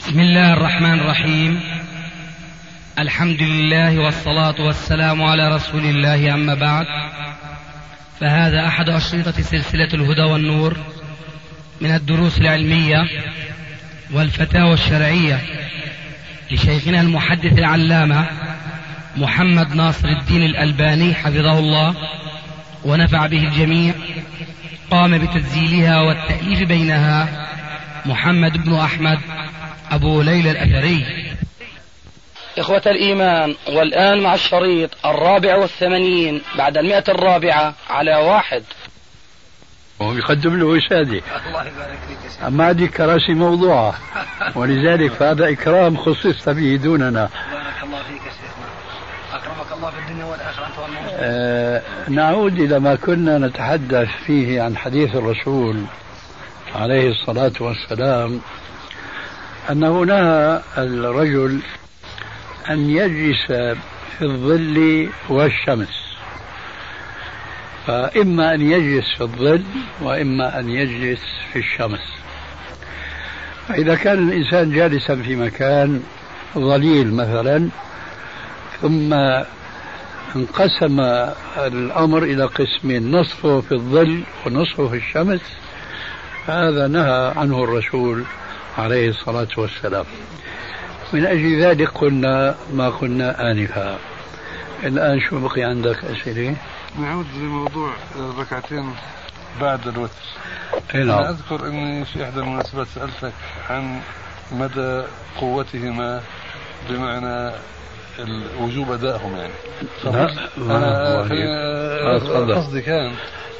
بسم الله الرحمن الرحيم. الحمد لله والصلاة والسلام على رسول الله، أما بعد، فهذا أحد أشرطة سلسلة الهدى والنور من الدروس العلمية والفتاوى الشرعية لشيخنا المحدث العلامة محمد ناصر الدين الألباني حفظه الله ونفع به الجميع. قام بتسجيلها والتأليف بينها محمد بن أحمد أبو ليلى الأثري. إخوة الإيمان، والآن مع الشريط 84 بعد 100 على 1. هو يقدم له وسادة. الله يبارك فيك. أما هذه كراسي موضوعة، ولذلك فهذا إكرام خصصت به دوننا. بارك الله فيك يا شيخنا، أكرمك الله في الدنيا والآخرة أنت والمؤمنين. نعود إلى ما كنا نتحدث فيه عن حديث الرسول عليه الصلاة والسلام، أنه نهى الرجل أن يجلس في الظل والشمس، فإما أن يجلس في الظل وإما أن يجلس في الشمس. فإذا كان الإنسان جالسا في مكان ظليل مثلا، ثم انقسم الأمر إلى قسمين، نصفه في الظل ونصفه في الشمس، هذا نهى عنه الرسول عليه الصلاة والسلام. من أجل ذلك قلنا ما قلنا آنفا. الآن شو بقي عندك أسئلة؟ نعود لموضوع الركعتين بعد الوتر. نعم. أنا أذكر أني في إحدى المناسبات سألتك عن مدى قوتهما، بمعنى وجوب أدائهم يعني. أنا قصدي كان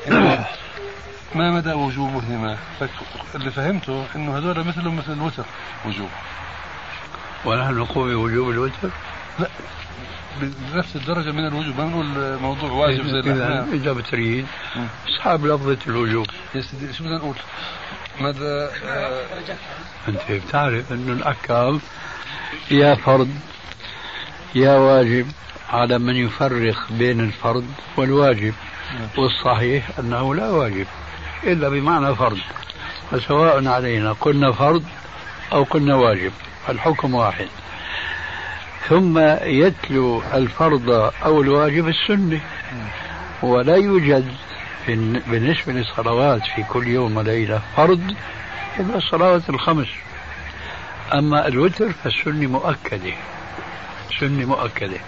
ما مدى وجوبهما، اللي فهمته أنه هذول مثل الوتر وجوب. ونحن نقول بوجوب الوتر؟ لا، بنفس الدرجة من الوجوب، ما نقول موضوع واجب زي الأحناف. إذا بتريد أصحاب لفظة الوجوب. يا سيدي شو بدنا نقول؟ مدى أنت بتعرف أنه الأحكام يا فرض يا واجب على من يفرق بين الفرض والواجب، والصحيح أنه لا واجب إلا بمعنى فرض، فسواء علينا قلنا فرض أو قلنا واجب، الحكم واحد. ثم يتلو الفرض أو الواجب السنة، ولا يوجد بالنسبة للصلوات في كل يوم وليلة فرض إلا الصلوات الخمس. أما الوتر فالسنة مؤكدة، سنة مؤكدة.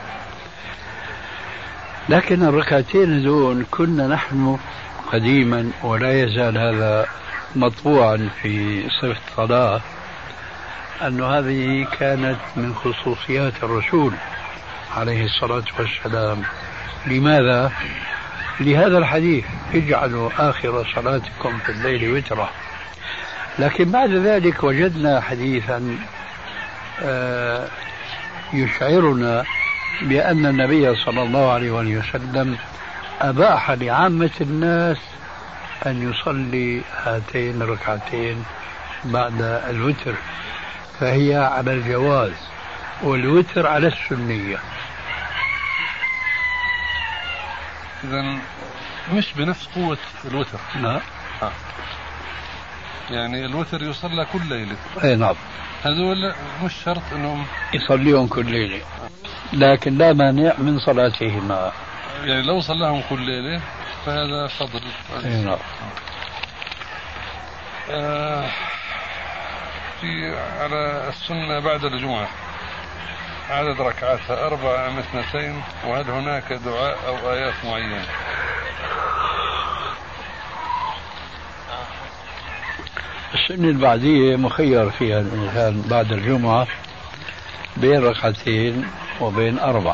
لكن الركعتين دون كنا نحن قديما، ولا يزال هذا مطبوعا في صفة الصلاة، أن هذه كانت من خصوصيات الرسول عليه الصلاة والسلام. لماذا؟ لهذا الحديث: اجعلوا آخر صلاتكم في الليل وترا. لكن بعد ذلك وجدنا حديثا يشعرنا بأن النبي صلى الله عليه وسلم أباح لعامة الناس أن يصلي هاتين الركعتين بعد الوتر، فهي على الجواز، والوتر على السنية. إذن مش بنفس قوة الوتر. نعم. يعني الوتر يصلى كل ليلة. اي نعم. هذول مش شرط انهم يصليهم كل ليلة، لكن لا مانع من صلاتهما. يعني لو صلاهم كل ليلة فهذا فضل. اي نعم. في على السنة بعد الجمعة عدد ركعاتها 4 أم 2، وهل هناك دعاء أو آيات معينة؟ السنة البعدية مخير فيها الإنسان بعد الجمعة بين ركعتين وبين 4،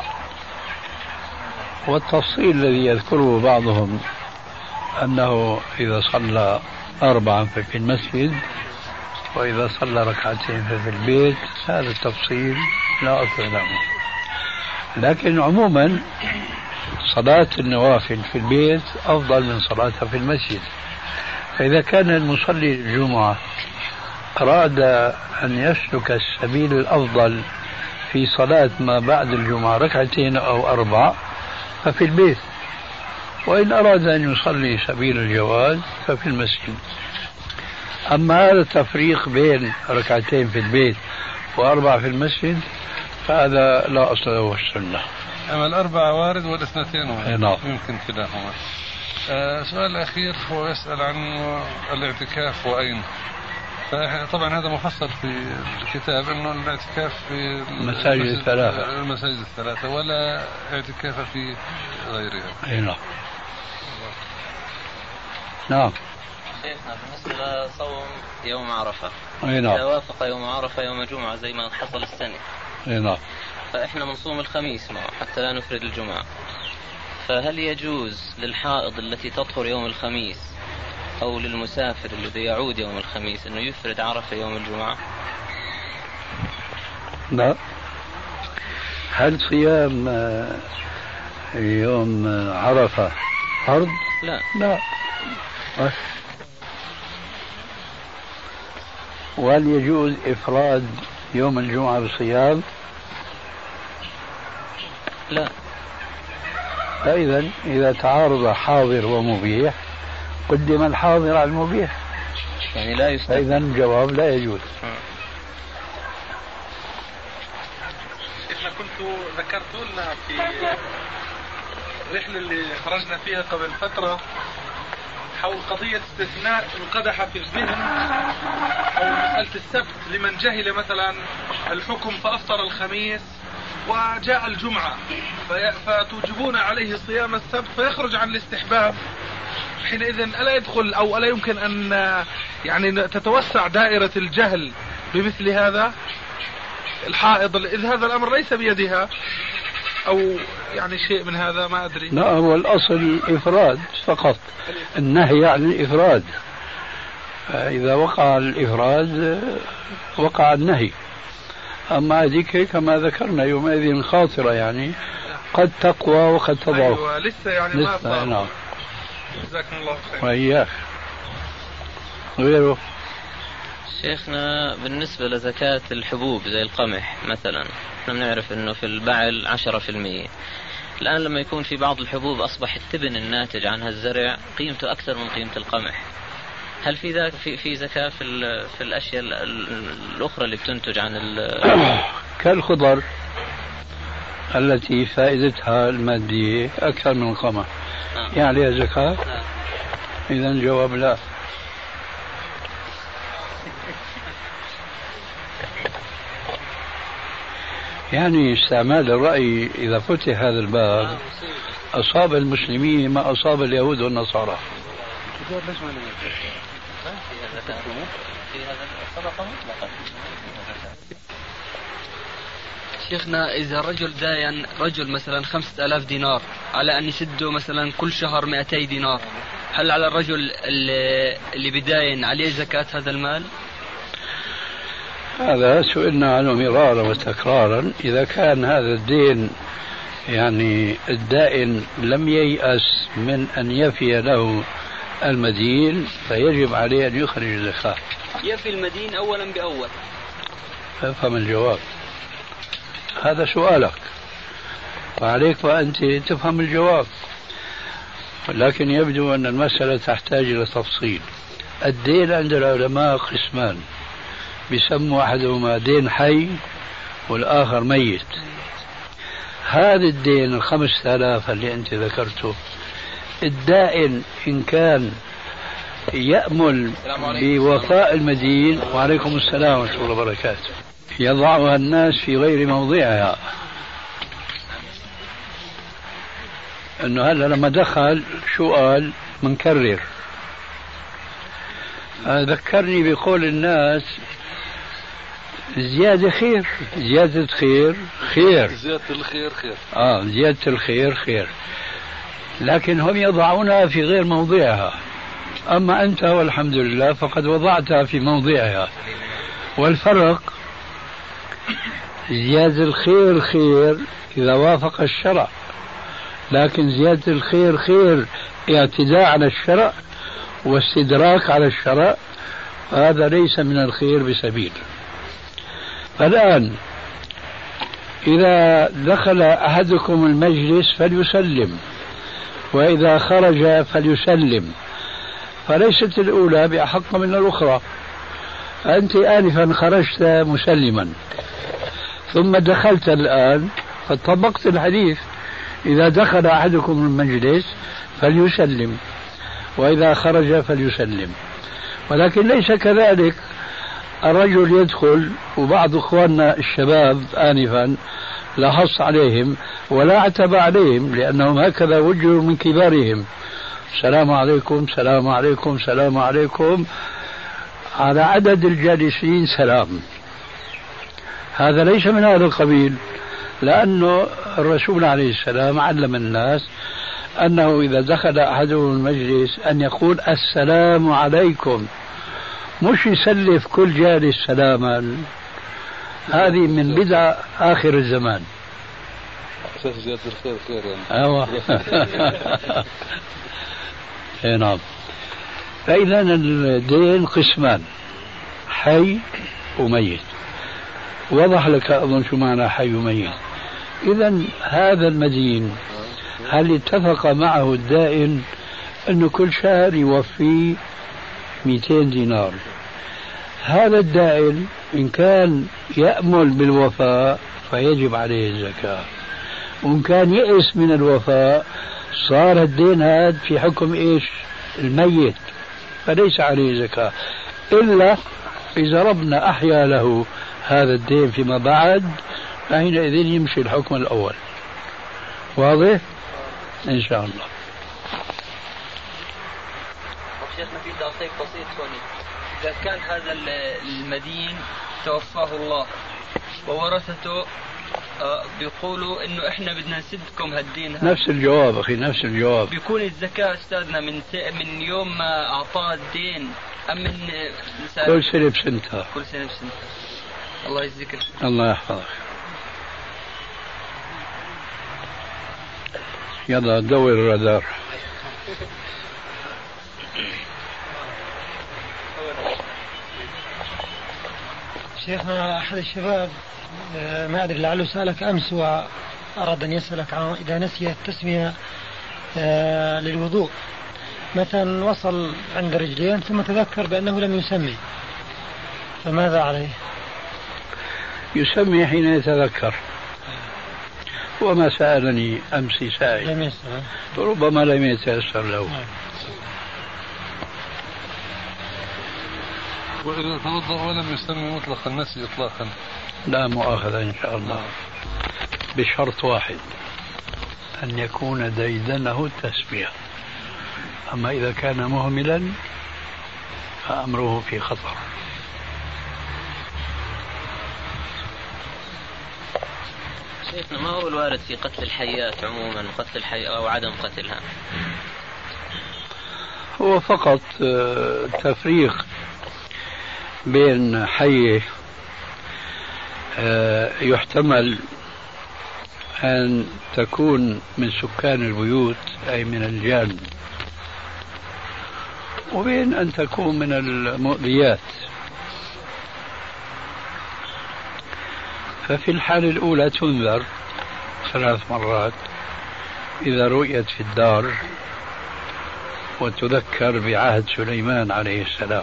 والتفصيل الذي يذكره بعضهم أنه إذا صلى 4 ففي المسجد، وإذا صلى ركعتين ففي البيت، هذا التفصيل لا أصل له. لكن عموما صلاة النوافل في البيت أفضل من صلاتها في المسجد. فإذا كان المصلي الجمعة أراد أن يسلك السبيل الأفضل في صلاة ما بعد الجمعة 2 أو 4 ففي البيت، وإن أراد أن يصلي سبيل الجواز ففي المسجد. أما هذا التفريق بين 2 في البيت وأربعة في المسجد فهذا لا أصل له السنة. أما الأربعة وارد والاثنتين وارد. نعم. يمكن كلاهما. سؤال الأخير هو يسأل عن الاعتكاف وأين. طبعا هذا مفصل في الكتاب أنه الاعتكاف في المساجد الثلاثة ولا اعتكاف في غيرها. أي نعم. نعم. شيخنا بالنسبة لصوم يوم عرفة، أي نعم، إذا وافق يوم عرفة يوم جمعة زي ما حصل السنة، أي نعم، فإحنا بنصوم الخميس معه حتى لا نفرد الجمعة، فهل يجوز للحائض التي تطهر يوم الخميس أو للمسافر الذي يعود يوم الخميس أنه يفرد عرفة يوم الجمعة؟ لا. هل صيام يوم عرفة فرض؟ لا. لا. وهل يجوز إفراد يوم الجمعة بصيام؟ لا. فإذا إذا تعارض حاضر ومبيح قدم الحاضر على المبيح، يعني لا يستثنى. فإذا الجواب لا يجوز. إحنا كنت ذكرت لنا في الرحلة اللي خرجنا فيها قبل فترة حول قضية استثناء انقدح في الذهن أو مسألة السبت لمن جهل مثلا الحكم فأفطر الخميس وجاء الجمعة فتوجبون عليه صيام السبت فيخرج عن الاستحباب، حينئذ ألا يدخل أو ألا يمكن أن يعني تتوسع دائرة الجهل بمثل هذا الحائض إذ هذا الأمر ليس بيدها أو يعني شيء من هذا ما أدري. لا، هو الأصل الإفراد فقط، النهي عن الإفراد، إذا وقع الإفراد وقع النهي. أما هذيك كما ذكرنا يومئذ خاطرة، يعني قد تقوى وقد تضعف. أيوة لسه يعني لسه. نعم. جزاكم الله خير. وإياك. غيره شيخنا بالنسبة لزكاة الحبوب زي القمح مثلا، احنا بنعرف انه في البعل 10%. الآن لما يكون في بعض الحبوب أصبح التبن الناتج عنها الزرع قيمته أكثر من قيمة القمح، هل في ذاك في زكاة في الأشياء الأخرى اللي بتنتج عن كالخضر التي فائدتها المادية أكثر من القمح يعني عليها زكاة؟ إذا الجواب لا. يعني استعمال الرأي إذا فتح هذا الباب أصاب المسلمين ما أصاب اليهود والنصارى. شيخنا إذا رجل داين رجل مثلا 5000 دينار على أن يسده مثلا كل شهر 200 دينار، هل على الرجل اللي بداين عليه زكاة هذا المال؟ هذا سئلنا عنه مرارا وتكرارا. إذا كان هذا الدين يعني الدائن لم ييأس من أن يفي له المدين فيجب عليه أن يخرج الزكاة. يفي المدين أولا بأول. فافهم الجواب، هذا سؤالك وعليك وأنت تفهم الجواب، لكن يبدو أن المسألة تحتاج إلى تفصيل. الدين عند العلماء قسمان، بيسموا أحدهما دين حي والآخر ميت. هذا الدين 5000 اللي أنت ذكرته، الدائن إن كان يأمل بوفاء المدين، وعليكم السلام ورحمة الله وبركاته، يضعها الناس في غير موضعها. أنه هلا لما دخل شو قال منكرر، ذكرني بقول الناس زيادة خير، زيادة خير خير، زيادة الخير خير، زيادة الخير خير، لكن هم يضعونها في غير موضعها. أما أنت والحمد لله فقد وضعتها في موضعها. والفرق زيادة الخير خير إذا وافق الشرع، لكن زيادة الخير خير اعتداء على الشرع واستدراك على الشرع، هذا ليس من الخير بسبيل. فالآن إذا دخل أحدكم المجلس فليسلم، وإذا خرج فليسلم، فليست الأولى بأحق من الأخرى. أنت آنفا خرجت مسلما ثم دخلت الآن فطبقت الحديث: إذا دخل أحدكم المجلس فليسلم وإذا خرج فليسلم. ولكن ليس كذلك، الرجل يدخل وبعض إخواننا الشباب آنفا لا حص عليهم ولا عتب عليهم لأنهم هكذا وجهوا من كبارهم: السلام عليكم السلام عليكم السلام عليكم، على عدد الجالسين سلام. هذا ليس من هذا القبيل، لأنه الرسول عليه السلام علم الناس أنه إذا دخل أحدهم المجلس أن يقول السلام عليكم، مش يسلف كل جالس سلاما. هذه من بدع آخر الزمان. أساس زيادة الخير خير يعني. أيوة. نعم. فإذا الدين قسمان: حي وميت. وضح لك أظن شو معنى حي وميت. إذا هذا المدين هل اتفق معه الدائن أنه كل شهر يوفي 200 دينار؟ هذا الدائن إن كان يأمل بالوفاء فيجب عليه الزكاة، وإن كان يئس من الوفاء صار الدين هذا في حكم إيش؟ الميت، فليس عليه زكاة إلا إذا ربنا أحيا له هذا الدين فيما بعد، فحينئذ يمشي الحكم الأول. واضح؟ إن شاء الله. شيخنا في تعقيب بسيط هوني: إذا كان هذا المدين توفاه الله وورثته بيقولوا إنه إحنا بدنا نسدكم هالدين هذا، نفس الجواب أخي، نفس الجواب. بيكون الزكاة أستاذنا من يوم ما أعطاه الدين أم من كل سنة بسنتها؟ كل سنة بسنتها. الله يجزيك. الله يحفظك. يلا دور الرادار. شيخنا أحد الشباب ما أدري لعله سألك أمس وأراد أن يسألك عن إذا نسي التسمية للوضوء، مثلا وصل عند رجلين ثم تذكر بأنه لم يسمي، فماذا عليه؟ يسمي حين يتذكر. وما سألني أمس سائل لم يسأل، ربما لم يتيسر له. وإذا توضأ ولم يسمي مطلق النسي إطلاقا لا مؤاخذة إن شاء الله، بشرط واحد: أن يكون ديدنه التسمية. أما إذا كان مهملا فأمره في خطر. شيخنا ما هو الوارد في قتل الحيات عموما، قتل الحياة أو عدم قتلها؟ هو فقط تفريق بين حية يحتمل أن تكون من سكان البيوت أي من الجان، وبين أن تكون من المؤذيات. ففي الحالة الأولى تنذر 3 مرات إذا رؤيت في الدار، وتذكر بعهد سليمان عليه السلام.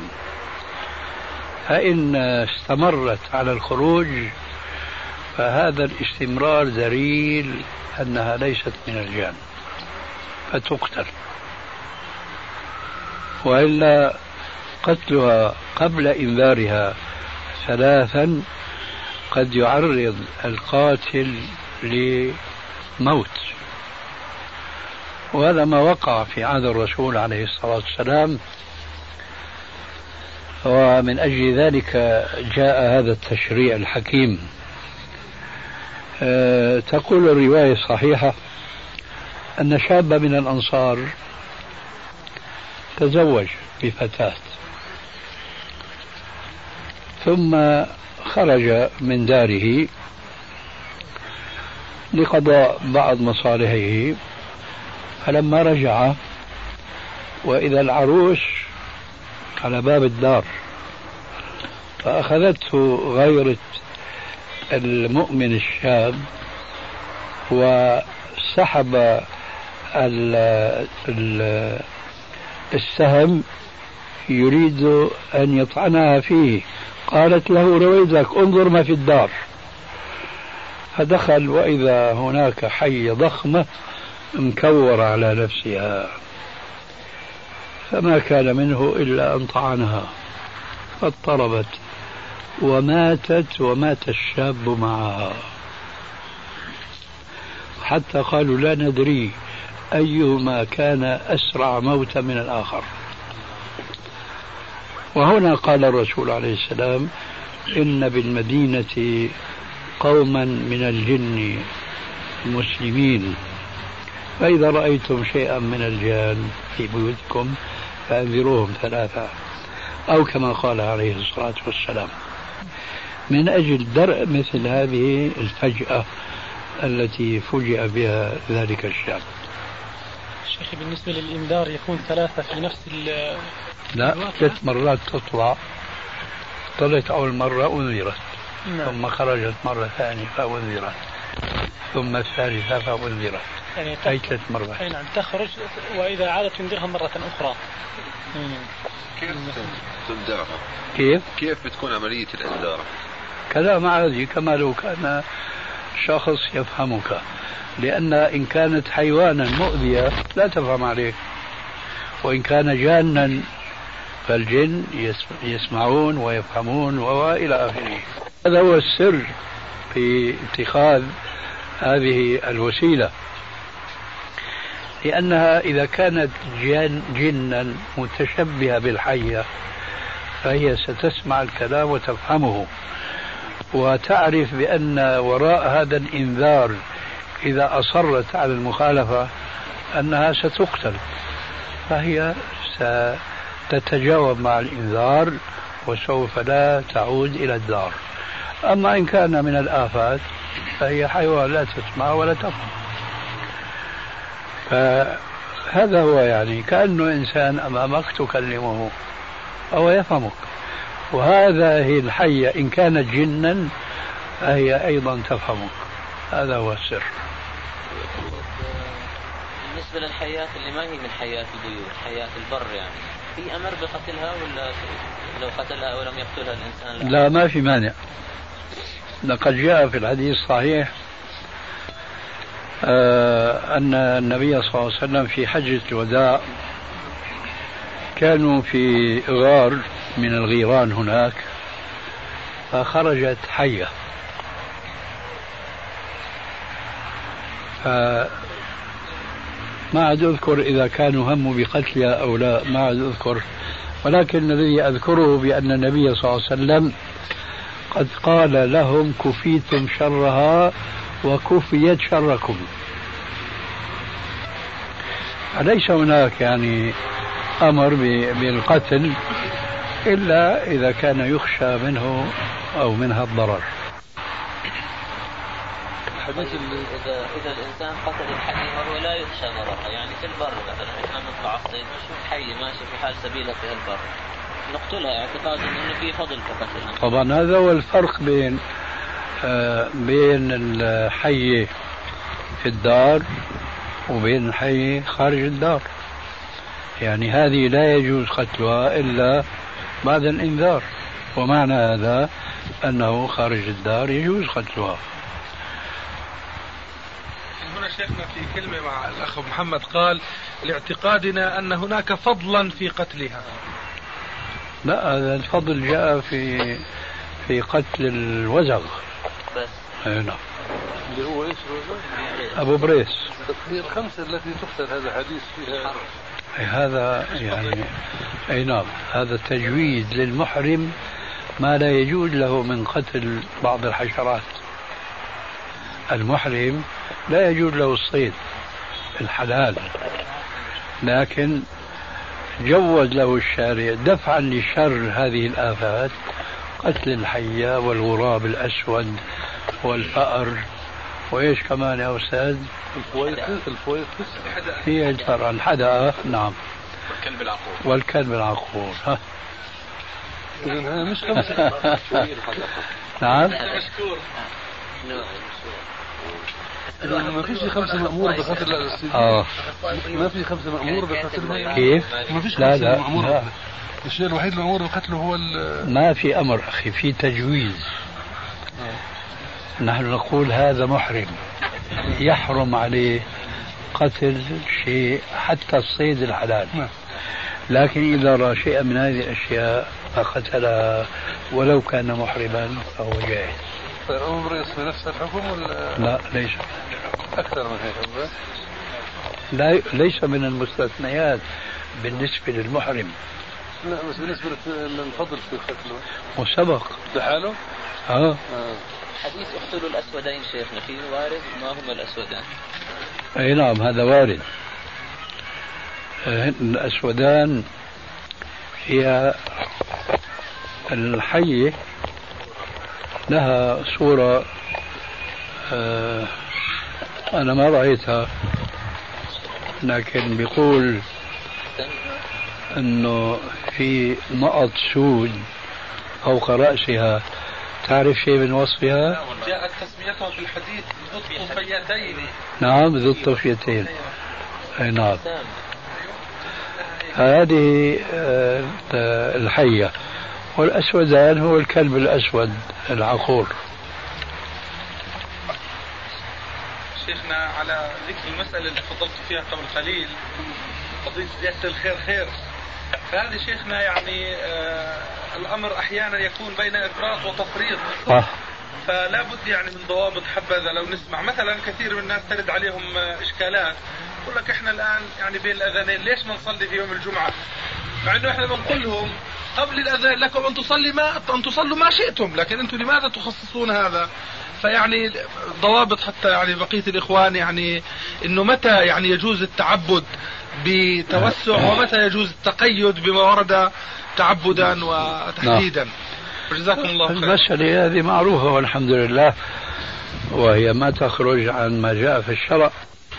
فإن استمرت على الخروج فهذا الاستمرار دليل أنها ليست من الجان فتقتل، وإلا قتلها قبل إنذارها 3 قد يعرض القاتل لموت. وهذا ما وقع في عهد الرسول عليه الصلاة والسلام، ومن أجل ذلك جاء هذا التشريع الحكيم. تقول الرواية الصحيحة أن شابا من الأنصار تزوج بفتاة ثم خرج من داره لقضاء بعض مصالحه، فلما رجع وإذا العروس على باب الدار، فأخذته غيرة المؤمن الشاب وسحب السهم يريد أن يطعنها فيه، قالت له رويدك انظر ما في الدار. فدخل وإذا هناك حية ضخمة مكورة على نفسها، فما كان منه إلا أن طعنها فاضطربت وماتت، ومات الشاب معها، حتى قالوا لا ندري أيهما كان أسرع موتا من الآخر. وهنا قال الرسول عليه السلام: إن بالمدينة قوما من الجن مسلمين، فإذا رأيتم شيئا من الجان في بيوتكم فأنذروهم ثلاثة، أو كما قال عليه الصلاة والسلام، من أجل درء مثل هذه الفجأة التي فجأ بها ذلك الشاب. شيخي بالنسبة للإنذار يكون ثلاثة في نفس لا، 3 مرات تطلع، طلعت أول مرة أنذرت، ثم خرجت مرة ثانية فأنذرت، ثم الثالثة فأنذرت، يعني أي 3 مرات. أي نعم، تخرج وإذا عادت تنذرها مرة أخرى. كيف تنذرها؟ كيف بتكون عملية الإنذار؟ كلام عادي كما لو كان شخص يفهمك، لأن إن كانت حيوانا مؤذية لا تفهم عليك، وإن كان جانا فالجن يسمعون ويفهمون وإلى آخره. هذا هو السر في اتخاذ هذه الوسيلة، لأنها إذا كانت جنا متشبهة بالحية فهي ستسمع الكلام وتفهمه، وتعرف بأن وراء هذا الإنذار إذا أصرت على المخالفة أنها ستقتل، فهي ستتجاوب مع الإنذار وسوف لا تعود إلى الدار. أما إن كان من الآفات فهي حيوان لا تسمع ولا تفهم. فهذا هو يعني كأنه إنسان أمامك تكلمه أو يفهمك، وهذه الحية إن كانت جنا فهي أيضا تفهمك. هذا هو السر. بالنسبة للحيات اللي ما هي من حيات البيوت، حيات البر، يعني في أمر بقتلها ولا لو قتلها أو لم يقتلها الإنسان؟ لا، ما في مانع. لقد جاء في الحديث الصحيح أن النبي صلى الله عليه وسلم في حجة الوداع كانوا في غار من الغيران هناك، فخرجت حية، ما عاد أذكر إذا كانوا هموا بقتلها أو لا، ما عاد أذكر، ولكن الذي أذكره بأن النبي صلى الله عليه وسلم قد قال لهم: كفيتم شرها وكفيت شركم. فليس هناك يعني أمر بالقتل إلا إذا كان يخشى منه أو منها الضرر. إذا الإنسان قتل الحي وهو لا يخشى ضررها، يعني في البر مثلا إحنا نطلع الصيد نشوف حي ماشي في حال سبيلها في البر نقتلها اعتقادا أنه في فضل في قتلها. طبعا هذا هو الفرق بين الحي في الدار وبين الحي خارج الدار. يعني هذه لا يجوز قتلها إلا بعد الإنذار، ومعنى هذا أنه خارج الدار يجوز قتلها. هنا شيخنا في كلمة مع الأخ محمد قال: لاعتقادنا أن هناك فضلا في قتلها. لا، هذا الفضل جاء في قتل الوزغ بس. نعم. اللي هو ايش أبو بريس. هي الخمسة التي تقتل هذا حديث فيها. هذا يعني أي نعم، هذا تجويز للمحرم ما لا يجوز له من قتل بعض الحشرات. المحرم لا يجوز له الصيد الحلال، لكن جوز له الشارع دفعا لشر هذه الآفات قتل الحية والغراب الأسود والفأر وإيش كمان يا أستاذ؟ الفويقس هي الحدقة. نعم. والكلب العقور. إذن مش خمسة. نعم. ما فيش 5 مأمور بقتل ما في 5 مأمور بقتل. كيف؟ ما فيش 5 لا مأمور. الشيء الوحيد المأمور بقتله هو ما في أمر أخي، في تجويز. نحن نقول هذا محرم يحرم عليه قتل شيء حتى الصيد الحلال، لكن إذا رأى شيئا من هذه الأشياء فقتلها ولو كان محرما فهو جائز. الأمر يصل نفس الحكم ولا؟ لا ليس أكثر من هيك. لا ليس من المستثنيات بالنسبة للمحرم. لا بس بالنسبة للفضل في قتله وسبق لحاله. حديث اقتلوا الأسودين شيخنا فيه وارد، ما هما الأسودان؟ أي نعم هذا وارد. الأسودان هي الحية لها صورة أنا ما رأيتها، لكن بيقول أنه في نقط سود فوق رأسها. تعرف شيء من وصفها؟ جاءت تسميتها في الحديث ذو الطفيتين. نعم ذو الطفيتين. أي نعم. هذه الحية. والأسودان هو الكلب الأسود العقور. شيخنا على ذكر المسألة اللي فضلت فيها قبل قليل، قضية زيادة الخير خير، فهذه شيخنا يعني الأمر أحيانا يكون بين إفراط وتفريط. فلا بد يعني من ضوابط حبذا. لو نسمع مثلا كثير من الناس ترد عليهم إشكالات، يقول لك إحنا الآن يعني بين الأذانين ليش ما نصلي في يوم الجمعة، مع إنه إحنا بنقول لهم قبل الأذان لكم أن تصلوا ما شئتم، لكن أنتم لماذا تخصصون هذا؟ فيعني ضوابط حتى يعني بقية الإخوان يعني إنه متى يعني يجوز التعبد بتوسع ومتى يجوز التقيد بما ورد تعبدا وتحديدا. جزاكم الله خير. المسألة هذه معروفة والحمد لله، وهي ما تخرج عن ما جاء في الشرع.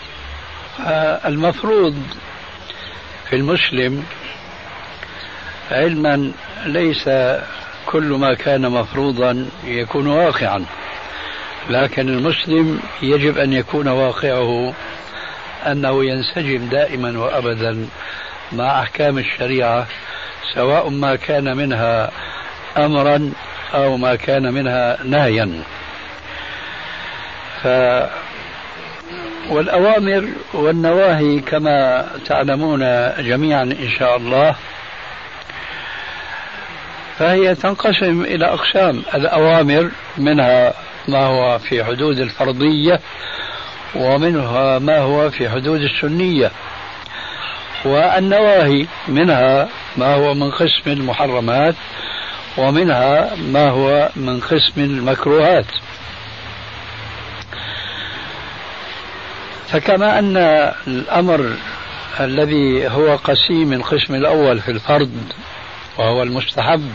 المفروض في المسلم علما ليس كل ما كان مفروضا يكون واقعا، لكن المسلم يجب أن يكون واقعه أنه ينسجم دائما وأبدا مع أحكام الشريعة، سواء ما كان منها أمرا أو ما كان منها نهيا. والأوامر والنواهي كما تعلمون جميعا إن شاء الله فهي تنقسم إلى أقسام. الأوامر منها ما هو في حدود الفرضية، ومنها ما هو في حدود السنية، والنواهي منها ما هو من قسم المحرمات، ومنها ما هو من قسم المكروهات. فكما أن الأمر الذي هو قسيم القسم الأول في الفرض وهو المستحب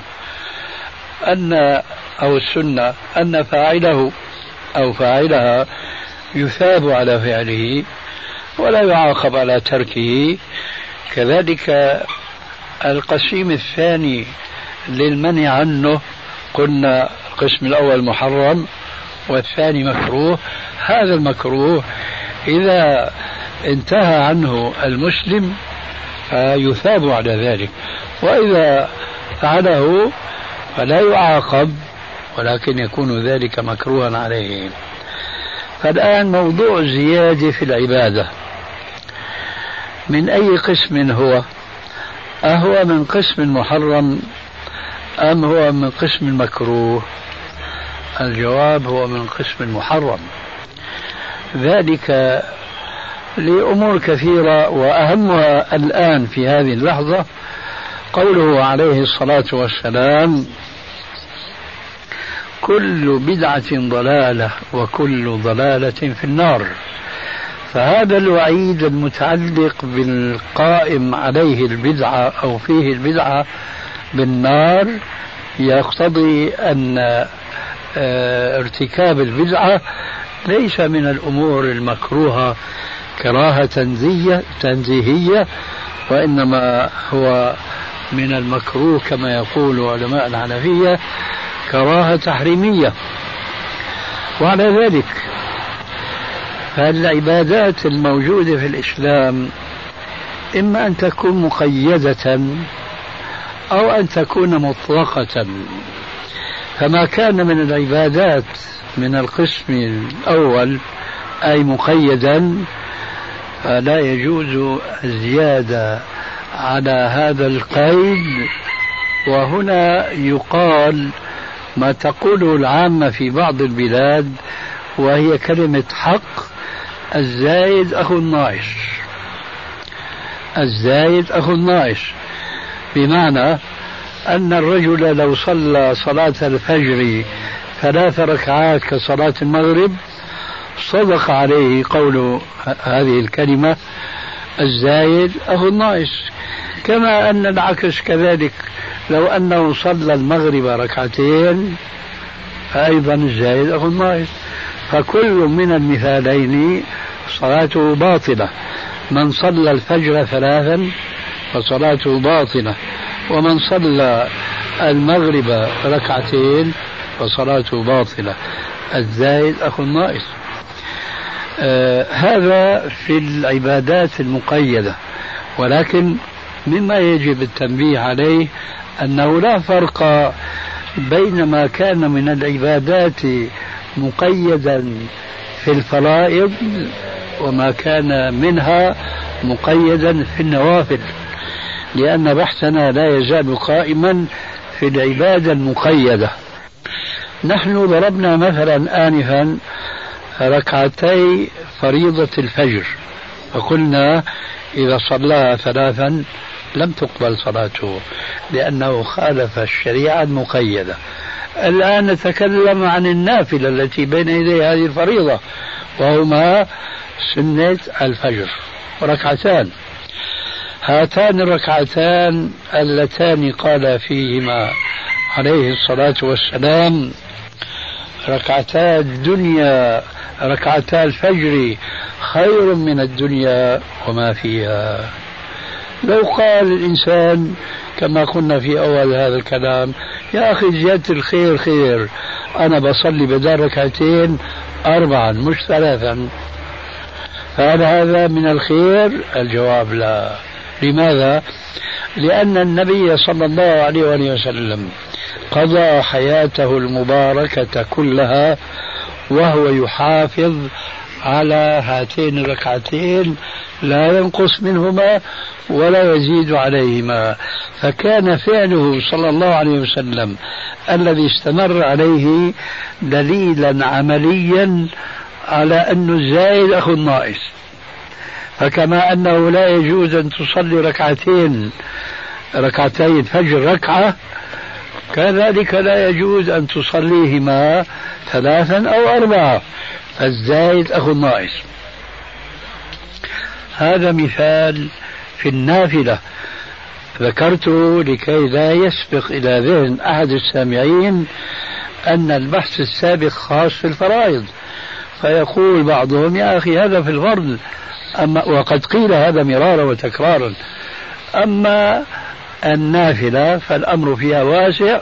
أو السنة أن فاعله أو فاعلها يثاب على فعله ولا يعاقب على تركه، كذلك القسيم الثاني للمنع عنه قلنا القسم الأول محرم والثاني مكروه. هذا المكروه إذا انتهى عنه المسلم فيثاب على ذلك، وإذا فعله فلا يعاقب ولكن يكون ذلك مكروها عليه. فالآن موضوع الزيادة في العبادة من أي قسم هو؟ أهو من قسم المحرم أم هو من قسم المكروه؟ الجواب هو من قسم المحرم، ذلك لأمور كثيرة، وأهمها الآن في هذه اللحظة قوله عليه الصلاة والسلام: كل بدعة ضلالة وكل ضلالة في النار. فهذا الوعيد المتعلق بالقائم عليه البدعة أو فيه البدعة بالنار يقتضي أن ارتكاب البدعة ليس من الأمور المكروهة كراهة تنزيهية، وإنما هو من المكروه كما يقول علماء الحنفية كراهة تحريمية. وعلى ذلك فالعبادات الموجودة في الإسلام إما أن تكون مقيدة أو أن تكون مطلقة. فما كان من العبادات من القسم الأول أي مقيدا فلا يجوز الزيادة على هذا القيد. وهنا يقال ما تقوله العامة في بعض البلاد وهي كلمة حق: الزايد أخو الناقص. الزايد أخو الناقص بمعنى أن الرجل لو صلى صلاة الفجر 3 ركعات كصلاة المغرب صدق عليه قول هذه الكلمة: الزايد أخو الناقص. كما أن العكس كذلك، لو أنه صلى المغرب 2 ركعات فأيضا الزايد أخو الناقص. فكل من المثالين صلاته باطلة. من صلى الفجر 3 فصلاته باطلة، ومن صلى المغرب 2 ركعات فصلاته باطلة. الزايد أخو الناقص. هذا في العبادات المقيدة. ولكن مما يجب التنبيه عليه أنه لا فرق بين ما كان من العبادات مقيدا في الفرائض وما كان منها مقيدا في النوافل، لأن بحثنا لا يزال قائما في العبادة المقيدة. نحن ضربنا مثلا آنفا 2 ركعتي فريضة الفجر، فقلنا إذا صلى 3 لم تقبل صلاته لأنه خالف الشريعة المقيدة. الآن نتكلم عن النافلة التي بين يدي هذه الفريضة، وهما سنة الفجر 2 ركعتان. هاتان 2 ركعتان اللتان قال فيهما عليه الصلاة والسلام: ركعتا الدنيا، ركعتا الفجر خير من الدنيا وما فيها. لو قال الإنسان كما قلنا في أول هذا الكلام: يا أخي زيادة الخير خير، أنا بصلي بدل 2 ركعات 4 مش 3، فهل هذا من الخير؟ الجواب لا. لماذا؟ لأن النبي صلى الله عليه وسلم قضى حياته المباركة كلها وهو يحافظ على هاتين 2 ركعتين، لا ينقص منهما ولا يزيد عليهما. فكان فعله صلى الله عليه وسلم الذي استمر عليه دليلا عمليا على أن الزايد أخو الناقص. فكما أنه لا يجوز أن تصلي 2 ركعتي الفجر 1 ركعة، كذلك لا يجوز أن تصليهما 3 أو 4، فالزايد أخو الناقص. هذا مثال في النافلة ذكرته لكي لا يسبق إلى ذهن أحد السامعين أن البحث السابق خاص في الفرائض، فيقول بعضهم: يا أخي هذا في الفرض، وقد قيل هذا مرارا وتكرارا. أما النافلة فالأمر فيها واسع،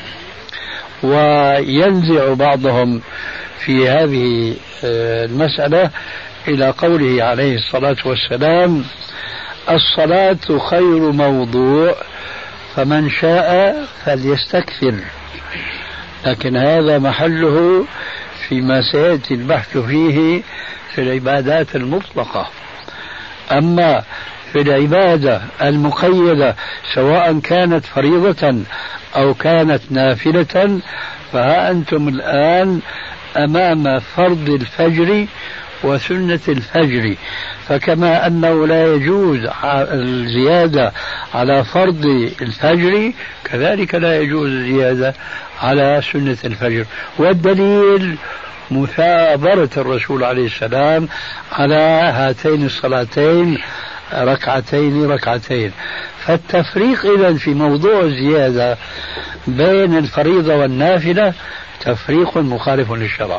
وينزع بعضهم في هذه المسألة إلى قوله عليه الصلاة والسلام: الصلاة خير موضوع فمن شاء فليستكثر. لكن هذا محله فيما سيأتي البحث فيه في العبادات المطلقة. أما في العبادة المقيدة سواء كانت فريضة أو كانت نافلة، فها أنتم الآن أمام فرض الفجر وسنة الفجر. فكما أنه لا يجوز الزيادة على فرض الفجر، كذلك لا يجوز الزيادة على سنة الفجر. والدليل مثابرة الرسول عليه السلام على هاتين الصلاتين 2 ركعتين. فالتفريق إذن في موضوع الزيادة بين الفريضة والنافلة تفريق مخالف للشرع.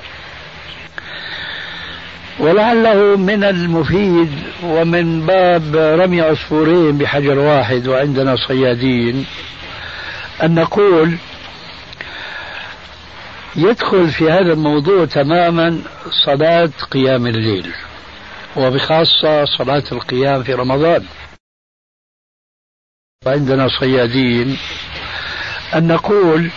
ولعله من المفيد ومن باب رمي عصفورين بحجر واحد وعندنا صيادين أن نقول: يدخل في هذا الموضوع تماما صلاة قيام الليل، وبخاصة صلاة القيام في رمضان. وعندنا صيادين أن نقول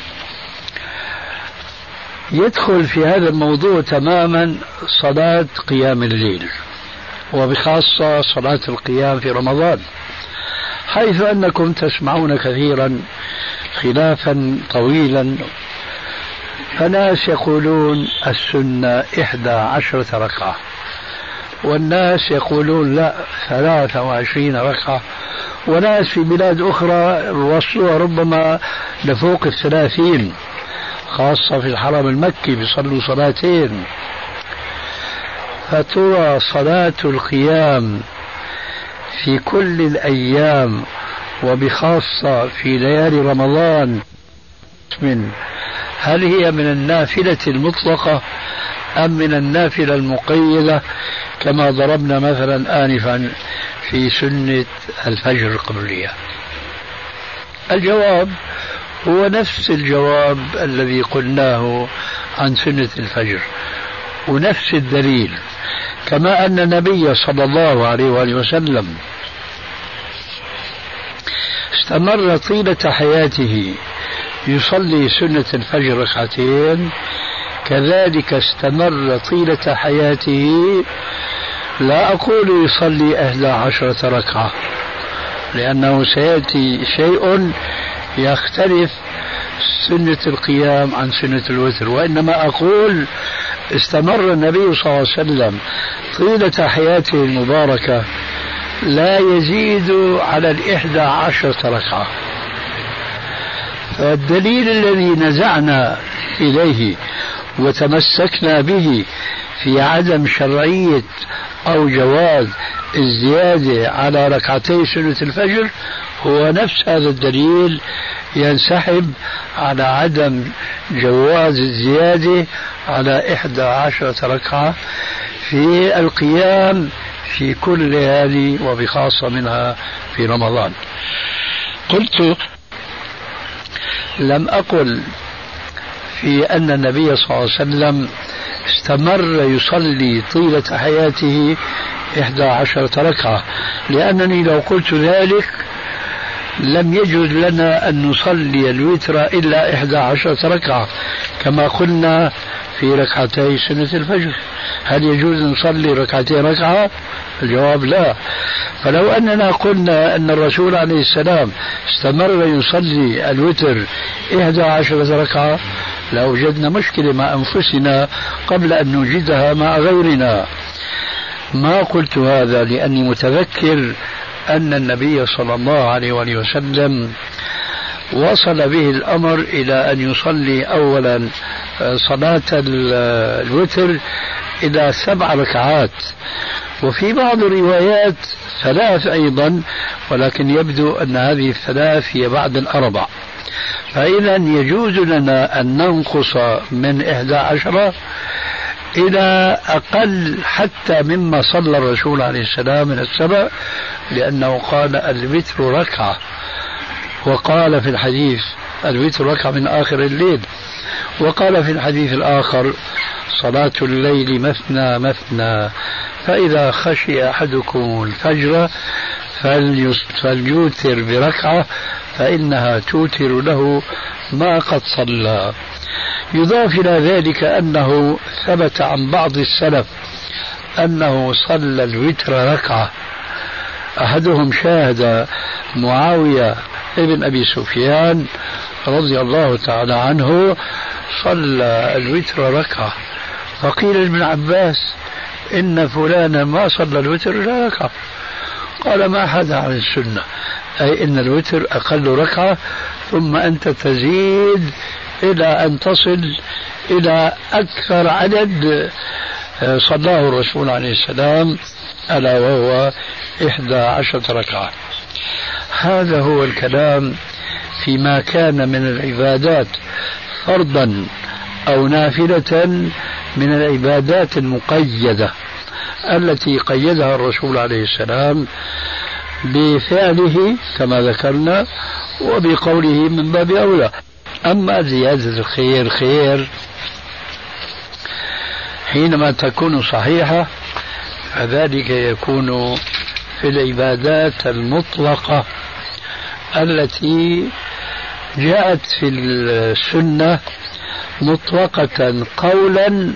يدخل في هذا الموضوع تماما صلاة قيام الليل، وبخاصة صلاة القيام في رمضان، حيث أنكم تسمعون كثيرا خلافا طويلا، فناس يقولون السنة 11 ركعة، والناس يقولون لا 23 ركعة، وناس في بلاد أخرى وصلوا ربما لفوق 30، خاصة في الحرم المكي بيصلوا صلاتين. فترى صلاة القيام في كل الأيام وبخاصة في ليالي رمضان هل هي من النافلة المطلقة أم من النافلة المقيدة كما ضربنا مثلا آنفا في سنة الفجر القبلية؟ الجواب هو نفس الجواب الذي قلناه عن سنة الفجر، ونفس الدليل، كما أن النبي صلى الله عليه وآله وسلم استمر طيلة حياته يصلي سنة الفجر ركعتين، كذلك استمر طيلة حياته لا أقول يصلي 11 ركعة، لأنه سيأتي شيء يختلف سنة القيام عن سنة الوتر، وإنما أقول استمر النبي صلى الله عليه وسلم طيلة حياته المباركة لا يزيد على 11 ركعة. فالدليل الذي نزعنا إليه وتمسكنا به في عدم شرعية أو جواز الزيادة على ركعتي سنة الفجر هو نفس هذا الدليل ينسحب على عدم جواز الزيادة على 11 ركعة في القيام في كل ليالي وبخاصة منها في رمضان. قلت لم أقل في أن النبي صلى الله عليه وسلم استمر يصلي طيلة حياته 11 ركعة، لأنني لو قلت ذلك لم يجوز لنا أن نصلي الوتر إلا 11 ركعة كما قلنا في ركعتي سنة الفجر. هل يجوز نصلي ركعتين ركعة؟ الجواب لا. فلو أننا قلنا أن الرسول عليه السلام استمر يصلي الوتر 11 ركعة لوجدنا مشكلة مع أنفسنا قبل أن نوجدها مع غيرنا. ما قلت هذا لأني متذكر أن النبي صلى الله عليه وسلم وصل به الأمر إلى أن يصلي أولا صلاة الوتر إلى 7 ركعات، وفي بعض الروايات 3 أيضا، ولكن يبدو أن هذه 3 هي بعد 4. فإذا يجوز لنا أن ننقص من 11 إلى أقل حتى مما صلى الرسول عليه السلام من 7، لأنه قال الوتر ركعة، وقال في الحديث الوتر ركعة من آخر الليل، وقال في الحديث الآخر صلاة الليل مثنى مثنى، فإذا خشي أحدكم الفجر فليوتر بركعة فإنها توتر له ما قد صلى. يضاف إلى ذلك أنه ثبت عن بعض السلف أنه صلى الوتر ركعة، أحدهم شاهد معاوية ابن أبي سفيان رضي الله تعالى عنه صلى الوتر ركعة، فقيل لابن عباس إن فلانا ما صلى الوتر إلا ركعة، قال ما حدا عن السنة، أي إن الوتر أقل ركعة ثم أنت تزيد إلى أن تصل إلى أكثر عدد صلاه الرسول عليه السلام ألا وهو 11 ركعة. هذا هو الكلام فيما كان من العبادات فرضا أو نافلة من العبادات المقيدة التي قيدها الرسول عليه السلام بفعله كما ذكرنا وبقوله من باب أولى. أما زيادة الخير خير حينما تكون صحيحة فذلك يكون في العبادات المطلقة التي جاءت في السنة مطلقة قولا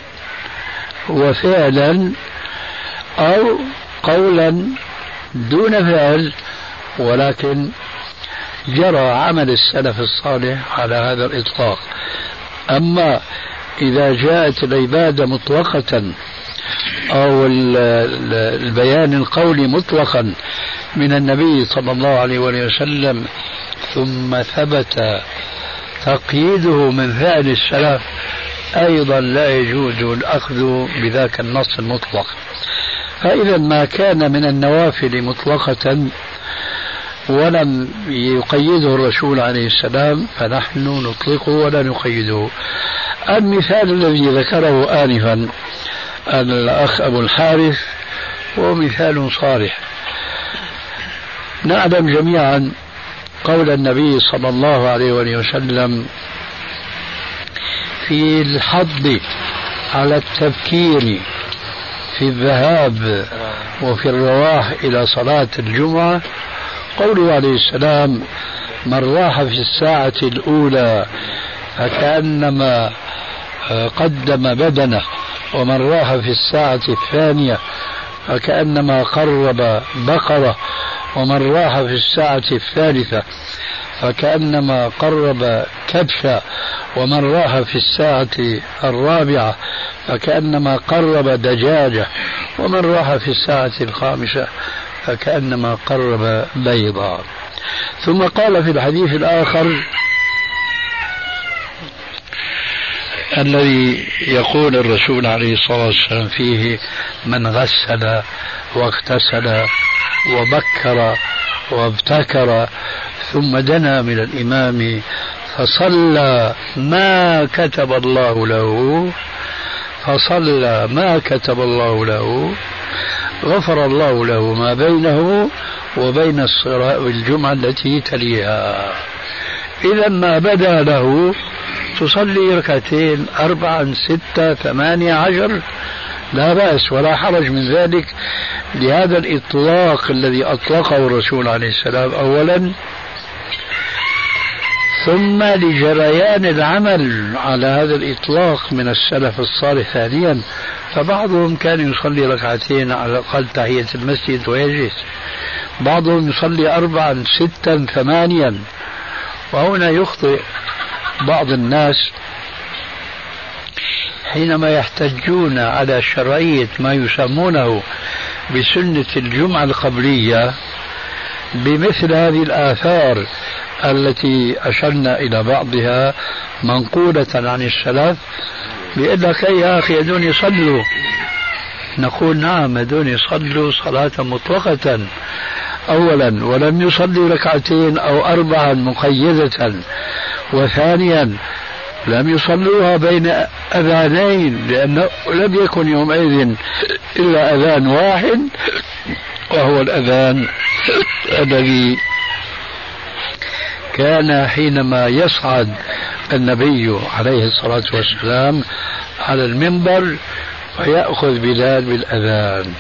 وفعلا أو قولا دون فعل، ولكن جرى عمل السلف الصالح على هذا الإطلاق. أما إذا جاءت العبادة مطلقة أو البيان القولي مطلقا من النبي صلى الله عليه وسلم ثم ثبت تقييده من فعل السلف أيضا لا يجوز الأخذ بذاك النص المطلق. فإذا ما كان من النوافل مطلقة ولم يقيده الرسول عليه السلام فنحن نطلقه ولا نقيده. المثال الذي ذكره آنفا الأخ أبو الحارث هو مثال صالح. نعلم جميعا قول النبي صلى الله عليه وسلم في الحض على التبكير في الذهاب وفي الرواح إلى صلاة الجمعة، قوله عليه السلام: من راح في الساعة الأولى فكأنما قدم بدنه، ومن راح في الساعة الثانية فكأنما قرب بقرة، ومن راح في الساعة الثالثة فكأنما قرب كبشة، ومن راح في الساعة الرابعة فكأنما قرب دجاجة، ومن راح في الساعة الخامسة فكأنما قرب بيضا. ثم قال في الحديث الآخر الذي يقول الرسول عليه الصلاة والسلام فيه: من غسل واغتسل وبكر وابتكر ثم دنا من الإمام فصلى ما كتب الله له غفر الله له ما بينه وبين الصلاة والجمعة التي تليها. إذا ما بدا له تصلي ركعتين 4 6 8 10 لا بأس ولا حرج من ذلك، لهذا الإطلاق الذي أطلقه الرسول عليه السلام أولا، ثم لجريان العمل على هذا الإطلاق من السلف الصالح ثانيا. فبعضهم كان يصلي ركعتين على الأقل تحية المسجد ويجلس، بعضهم يصلي 4 6 8. وهنا يخطئ بعض الناس حينما يحتجون على شرعية ما يسمونه بسنة الجمعة القبلية بمثل هذه الآثار التي أشرنا إلى بعضها منقولة عن السلف، بيقول لك: يا أخي هذول يصلوا. نقول: نعم، هذول يصلوا صلاة مطلقة أولا، ولم يصلي ركعتين أو 4 مقيدة، وثانيا لم يصلوها بين أذانين، لأنه لم يكن يومئذ إلا أذان واحد، وهو الأذان الذي كان حينما يصعد النبي عليه الصلاة والسلام على المنبر ويأخذ بلال بالأذان،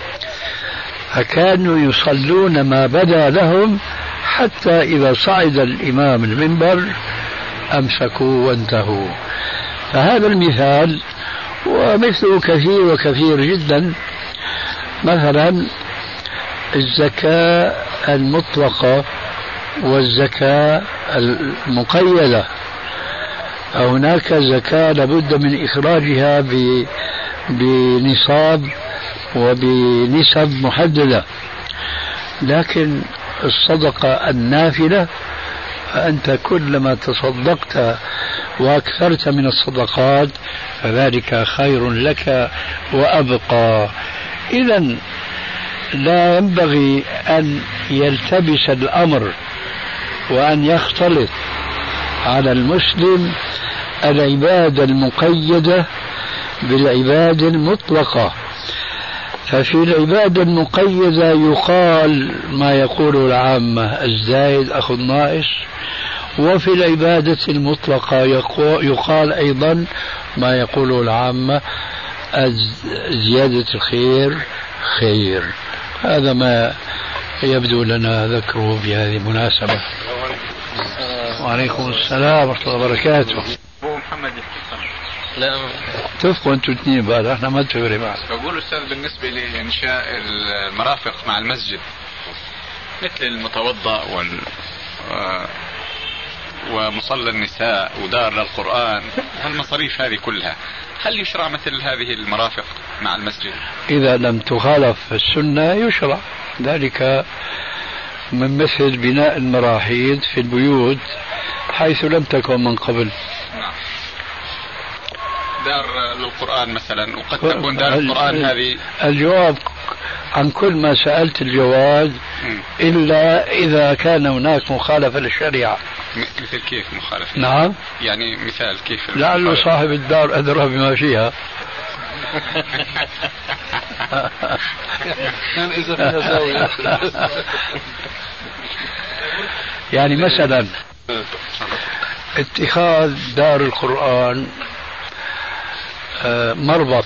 فكانوا يصلون ما بدا لهم حتى إذا صعد الإمام المنبر أمسكوا وانتهوا. فهذا المثال ومثله كثير وكثير جدا. مثلا الزكاة المطلقة والزكاة المقيدة، هناك زكاة لابد من إخراجها بنصاب وبنسب محددة، لكن الصدقة النافلة فأنت كلما تصدقت وأكثرت من الصدقات فذلك خير لك وأبقى. إذن لا ينبغي أن يلتبس الأمر وأن يختلط على المسلم العبادة المقيدة بالعبادة المطلقة. ففي العبادة المقيدة يقال ما يقول العامة: الزايد أخو الناقص، وفي العبادة المطلقة يقال أيضا ما يقول العامة: زيادة الخير خير. هذا ما يبدو لنا ذكره في هذه المناسبة. وعليكم السلام ورحمة الله وبركاته. أبو محمد لا اتفقوا انتوا اثنين بقى، احنا ما نتفق معك. بقول أستاذ بالنسبة لإنشاء المرافق مع المسجد مثل المتوضأ ومصلى النساء ودار للقرآن، هالمصاريف هذه كلها، هل يشرع مثل هذه المرافق مع المسجد؟ إذا لم تخالف السنة يشرع ذلك، من مثل بناء المراحيض في البيوت حيث لم تكن من قبل. نعم. دار للقرآن مثلا، وقد تكون دار القرآن هذه. الجواب عن كل ما سألت الجواز إلا إذا كان هناك مخالفة للشريعة. مثل كيف مخالفة؟ نعم يعني مثال كيف؟ لعل صاحب الدار أدرى بما فيها. إذا فيها زاوية. يعني مثلا اتخاذ دار القرآن مربط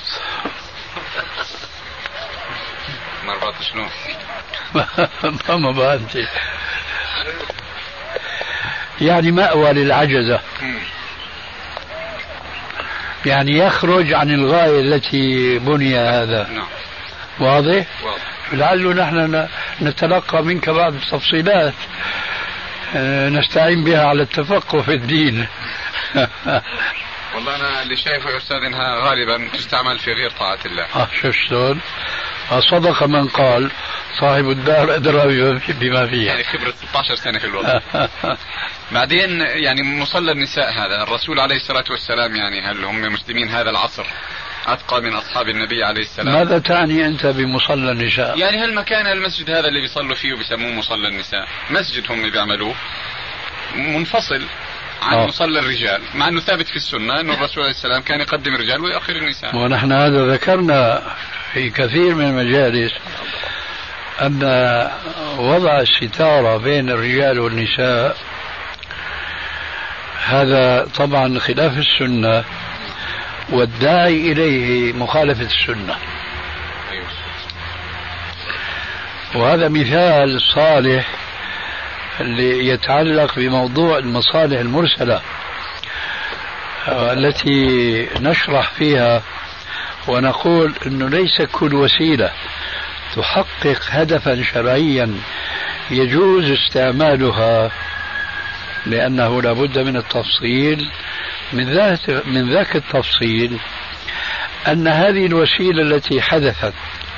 شنو؟ ما بانتي يعني مأوى للعجزة، يعني يخرج عن الغاية التي بني هذا. واضح؟ لعله نحن نتلقى منك بعض التفصيلات نستعين بها على التفقه في الدين. والله أنا اللي شايفه يا أستاذ إنها غالبا تستعمل في غير طاعة الله. شوف شلون؟ صدق من قال صاحب الدار أدرى بما فيها. يعني خبرة 16 سنة في الوضع. بعدين يعني مصلى النساء هذا الرسول عليه الصلاة والسلام، يعني هل هم مسلمين هذا العصر أتقى من أصحاب النبي عليه السلام؟ ماذا تعني أنت بمصلى النساء؟ يعني هل مكان المسجد هذا اللي بيصلوا فيه وبيسموه مصلى النساء مسجد هم بيعملوه منفصل عن مصلى الرجال، مع أنه ثابت في السنة أنه الرسول عليه السلام كان يقدم الرجال ويؤخر النساء. ونحن هذا ذكرنا في كثير من المجالس أن وضع الستارة بين الرجال والنساء هذا طبعا خلاف السنة، والداعي إليه مخالفة السنة. وهذا مثال صالح اللي يتعلق بموضوع المصالح المرسلة التي نشرح فيها ونقول أنه ليس كل وسيلة تحقق هدفا شرعيا يجوز استعمالها، لأنه لابد من التفصيل. من ذاك التفصيل أن هذه الوسيلة التي حدثت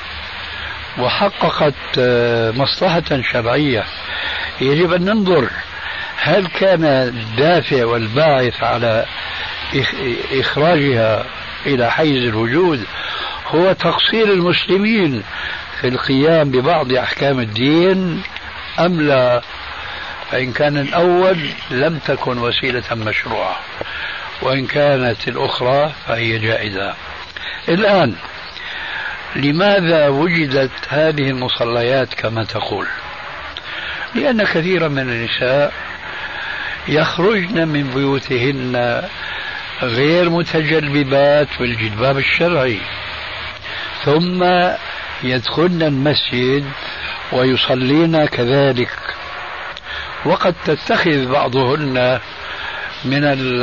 وحققت مصلحة شرعية يجب أن ننظر هل كان الدافع والباعث على إخراجها إلى حيز الوجود هو تقصير المسلمين في القيام ببعض أحكام الدين أم لا. فإن كان الأول لم تكن وسيلة مشروعة، وإن كانت الأخرى فهي جائزة. الآن لماذا وجدت هذه المصليات كما تقول؟ لأن كثيرا من النساء يخرجن من بيوتهن غير متجلبات بالجلباب الشرعي، ثم يدخلن المسجد ويصلين كذلك، وقد تتخذ بعضهن من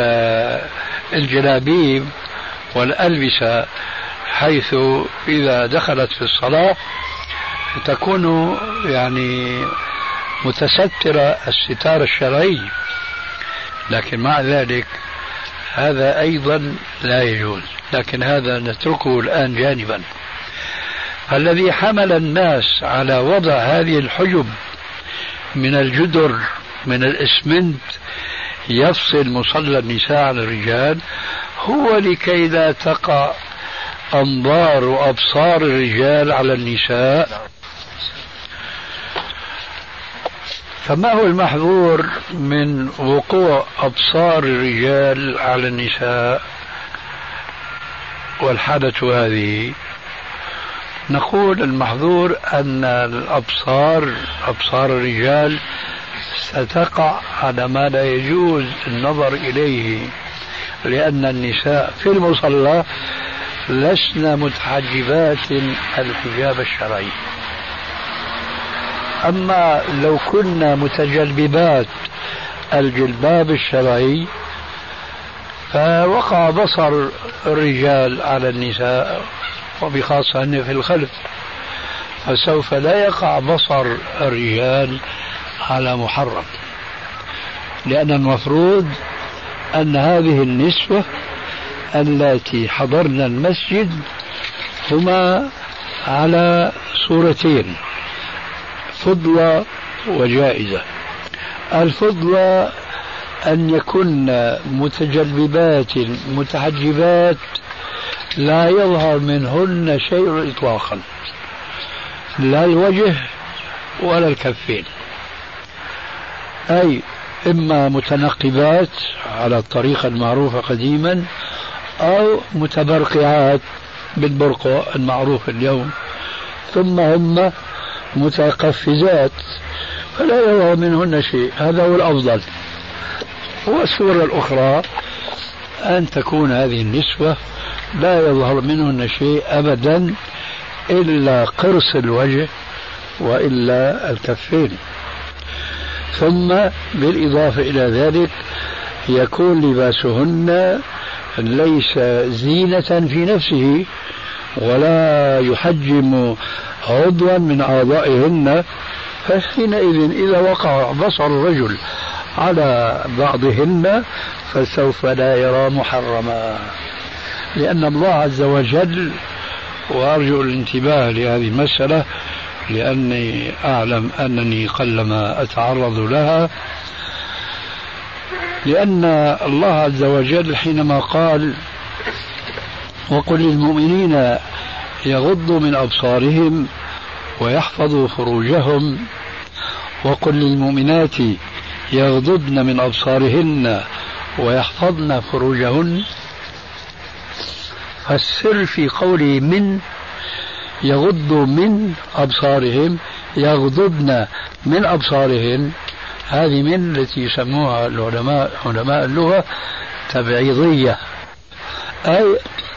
الجلابيب والألبسة حيث إذا دخلت في الصلاة تكون يعني متسترة الستار الشرعي، لكن مع ذلك هذا أيضا لا يجوز. لكن هذا نتركه الآن جانبا. الذي حمل الناس على وضع هذه الحجب من الجدر من الإسمنت يفصل مصلى النساء عن الرجال هو لكي لا تقع أنظار وأبصار الرجال على النساء. فما هو المحظور من وقوع أبصار الرجال على النساء والحالة هذه؟ نقول المحظور أن أبصار الرجال ستقع على ما لا يجوز النظر إليه، لأن النساء في المصلى لسنا متحجبات الحجاب الشرعي. أما لو كنا متجلبات الجلباب الشرعي فوقع بصر الرجال على النساء وبخاصة في الخلف، فسوف لا يقع بصر الرجال على محرم، لأن المفروض أن هذه النسوة التي حضرن المسجد هما على صورتين، فضلة وجائزة. الفضلة أن يكن متجلبات متحجبات لا يظهر منهن شيء إطلاقا، لا الوجه ولا الكفين، أي إما متنقبات على الطريقة المعروفة قديما أو متبرقعات بالبرقع المعروف اليوم، ثم هم متقفزات فلا يظهر منهن شيء، هذا هو الأفضل. والصورة الأخرى أن تكون هذه النسوة لا يظهر منهن شيء أبدا إلا قرص الوجه وإلا الكفين. ثم بالإضافة إلى ذلك يكون لباسهن ليس زينة في نفسه ولا يحجم عضوا من أعضائهن، فحينئذ إذا وقع بصر الرجل على بعضهن فسوف لا يرى محرما، لأن الله عز وجل، وأرجو الانتباه لهذه المسألة لأني أعلم أنني قلما أتعرض لها، لأن الله عز وجل حينما قال وقل للمؤمنين يغضوا من أبصارهم ويحفظوا فروجهم وقل للمؤمنات يغضضن من أبصارهن ويحفظن فروجهن، فالسر في قوله من يغضوا من أبصارهم يغضضن من أبصارهن، هذه من التي يسموها علماء اللغة تبعيضية، أي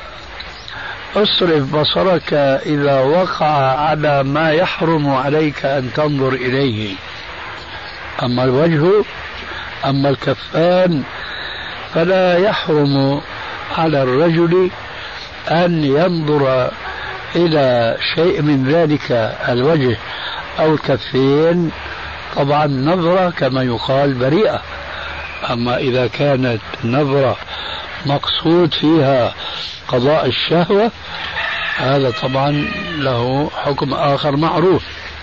اصرف بصرك إذا وقع على ما يحرم عليك أن تنظر إليه. أما الوجه أما الكفان فلا يحرم على الرجل أن ينظر إلى شيء من ذلك الوجه أو الكفين، طبعا نظرة كما يقال بريئة. أما إذا كانت نظرة مقصود فيها قضاء الشهوة هذا طبعا له حكم آخر معروف.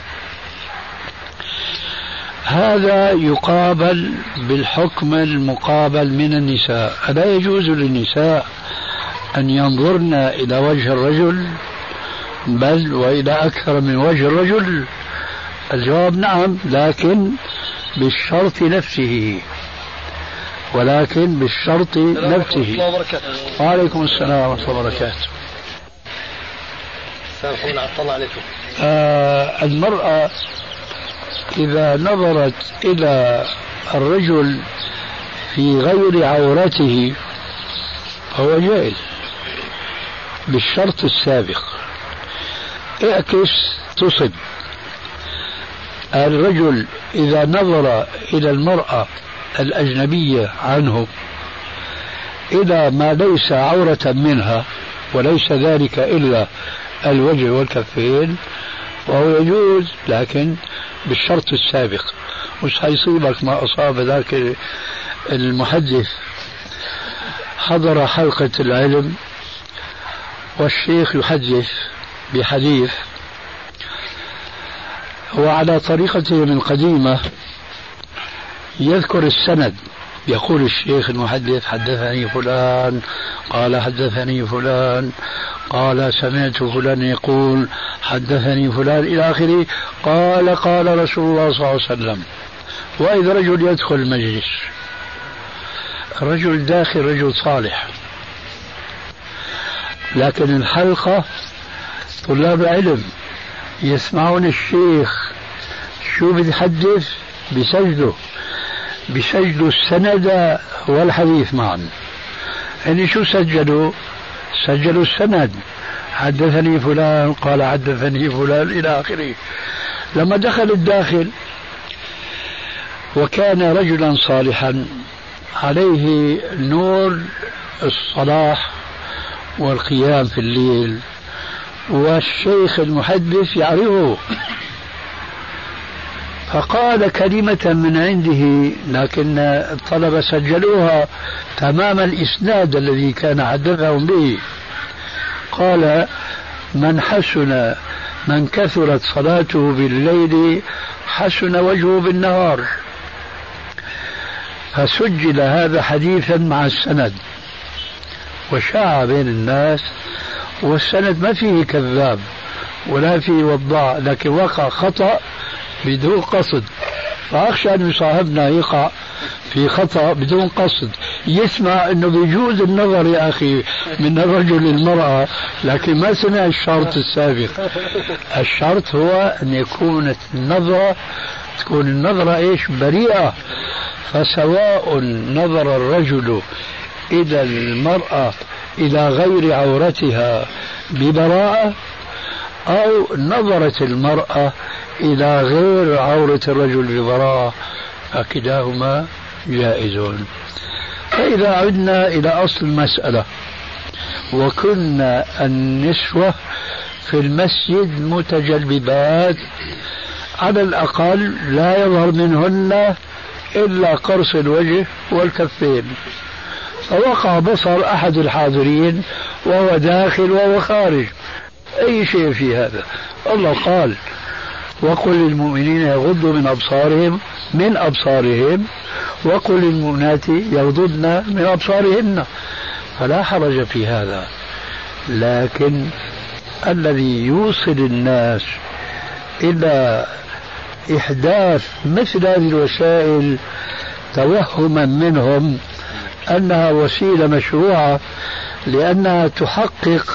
هذا يقابل بالحكم المقابل من النساء. ألا يجوز للنساء أن ينظرن إلى وجه الرجل بل وإلى أكثر من وجه الرجل؟ الجواب نعم، لكن بالشرط نفسه، ولكن بالشرط نفسه. وعليكم السلام ورحمة الله وبركاته. المرأة إذا نظرت إلى الرجل في غير عورته فهو جائز بالشرط السابق. اعكس تصب. الرجل إذا نظر إلى المرأة الأجنبية عنه إلى ما ليس عورة منها وليس ذلك إلا الوجه والكفين وهو يجوز، لكن بالشرط السابق. مش حيصيبك ما أصاب ذاك المحدث حضر حلقة العلم والشيخ يحدث بحديث وعلى طريقته من قديمة يذكر السند، يقول الشيخ المحدث حدثني فلان قال حدثني فلان قال سمعت فلان يقول حدثني فلان إلى آخره، قال رسول الله صلى الله عليه وسلم. وإذا رجل يدخل المجلس، رجل داخل رجل صالح، لكن الحلقة طلاب علم يسمعون الشيخ شو بيتحدث بسجدوا السند والحديث معا. يعني شو سجلوا؟ سجلوا السند، حدثني فلان قال حدثني فلان إلى آخره. لما دخل الداخل وكان رجلا صالحا عليه نور الصلاح والقيام في الليل، والشيخ المحدث يعرفه، فقال كلمة من عنده، لكن الطلبة سجلوها تمام الإسناد الذي كان حدثهم به. قال: من كثرت صلاته بالليل حسن وجهه بالنهار. فسجل هذا حديثا مع السند وشاع بين الناس، والسند ما فيه كذاب ولا فيه وضاع، لكن وقع خطأ بدون قصد، فأخشى أن صاحبنا يقع في خطأ بدون قصد، يسمع أنه بيجوز النظر يا أخي من الرجل للمرأة، لكن ما سمع الشرط السابق. الشرط هو أن يكون النظرة إيش؟ بريئة. فسواء نظر الرجل إلى المرأة إلى غير عورتها ببراءة، أو نظرت المرأة إلى غير عورة الرجل ببراءة، فكلاهما جائزون. فإذا عدنا إلى أصل المسألة، وكنا النسوة في المسجد متجلبات، على الأقل لا يظهر منهن إلا قرص الوجه والكفين، فوقع بصر أحد الحاضرين وهو داخل وهو خارج، أي شيء في هذا. الله قال: وقل للمؤمنين يغضوا من أبصارهم وقل للمؤمنات يغضضن من أبصارهن، فلا حرج في هذا. لكن الذي يوصل الناس إلى إحداث مثل هذه الوسائل توهما منهم أنها وسيلة مشروعة لأنها تحقق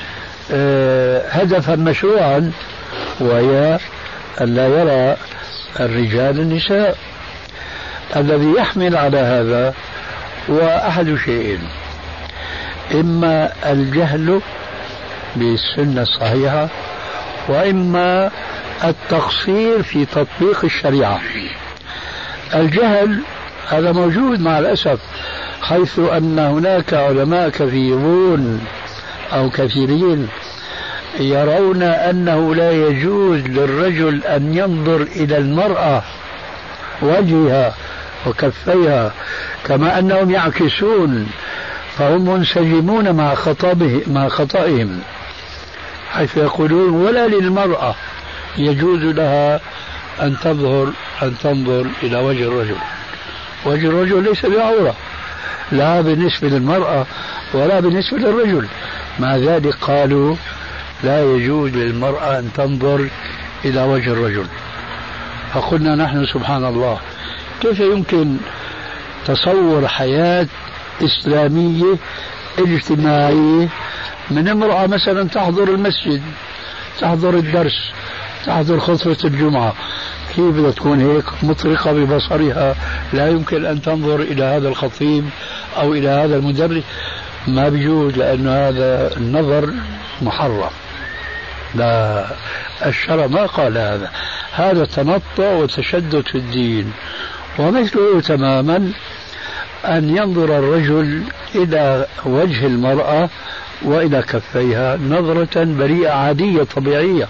هدفا مشروعا، وهي أن لا يرى الرجال النساء. الذي يحمل على هذا وأحد شيئين: إما الجهل بالسنة الصحيحة، وإما التقصير في تطبيق الشريعة. الجهل هذا موجود مع الأسف، حيث أن هناك علماء كثيرون أو كثيرين يرون أنه لا يجوز للرجل أن ينظر إلى المرأة وجهها وكفيها، كما أنهم يعكسون، فهم منسجمون مع خطئهم، حيث يقولون: ولا للمرأة يجوز لها أن تنظر إلى وجه الرجل. وجه الرجل ليس بعورة، لا بالنسبة للمرأة ولا بالنسبة للرجل. مع ذلك قالوا: لا يجوز للمرأة أن تنظر إلى وجه الرجل. فقلنا نحن: سبحان الله، كيف يمكن تصور حياة إسلامية اجتماعية من امرأة مثلا تحضر المسجد، تحضر الدرس، تحضر خطبة الجمعة، كيف بدها تكون هيك مطرقة ببصرها، لا يمكن أن تنظر إلى هذا الخطيب أو إلى هذا المدرس؟ ما بيجوز، لأن هذا النظر محرم. لا، الشرع ما قال هذا، هذا تنطع وتشدد في الدين. ومثله تماما أن ينظر الرجل إلى وجه المرأة وإلى كفيها نظرة بريئة عادية طبيعية.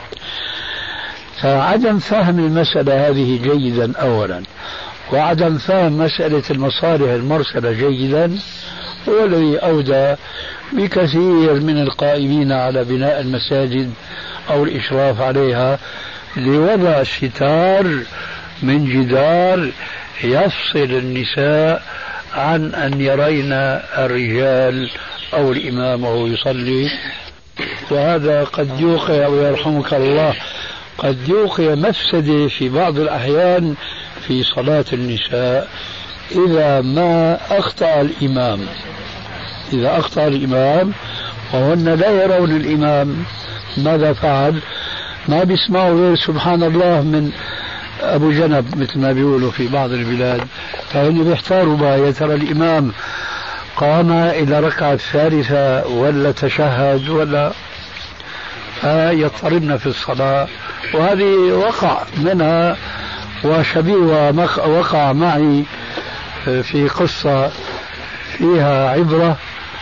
فعدم فهم المسألة هذه جيدا أولا، وعدم فهم مسألة المصالح المرسلة جيدا هو الذي أودى بكثير من القائمين على بناء المساجد أو الإشراف عليها لوضع ستار من جدار يفصل النساء عن أن يرين الرجال أو الإمام وهو يصلي. وهذا قد يوقع، ويرحمك الله، قد يوقع مفسدة في بعض الأحيان في صلاة النساء إذا ما أخطأ الإمام. إذا أخطأ الإمام وهن لا يرون الإمام ماذا فعل، ما بيسمعوا غير سبحان الله من أبو جنب مثل ما بيقولوا في بعض البلاد، فهم بيحتاروا بقى يا ترى الإمام قام إلى ركعة الثالثة ولا تشهد ولا يضطربن في الصلاة، وهذه وقع منها وشبيه وقع معي في قصة فيها عبرة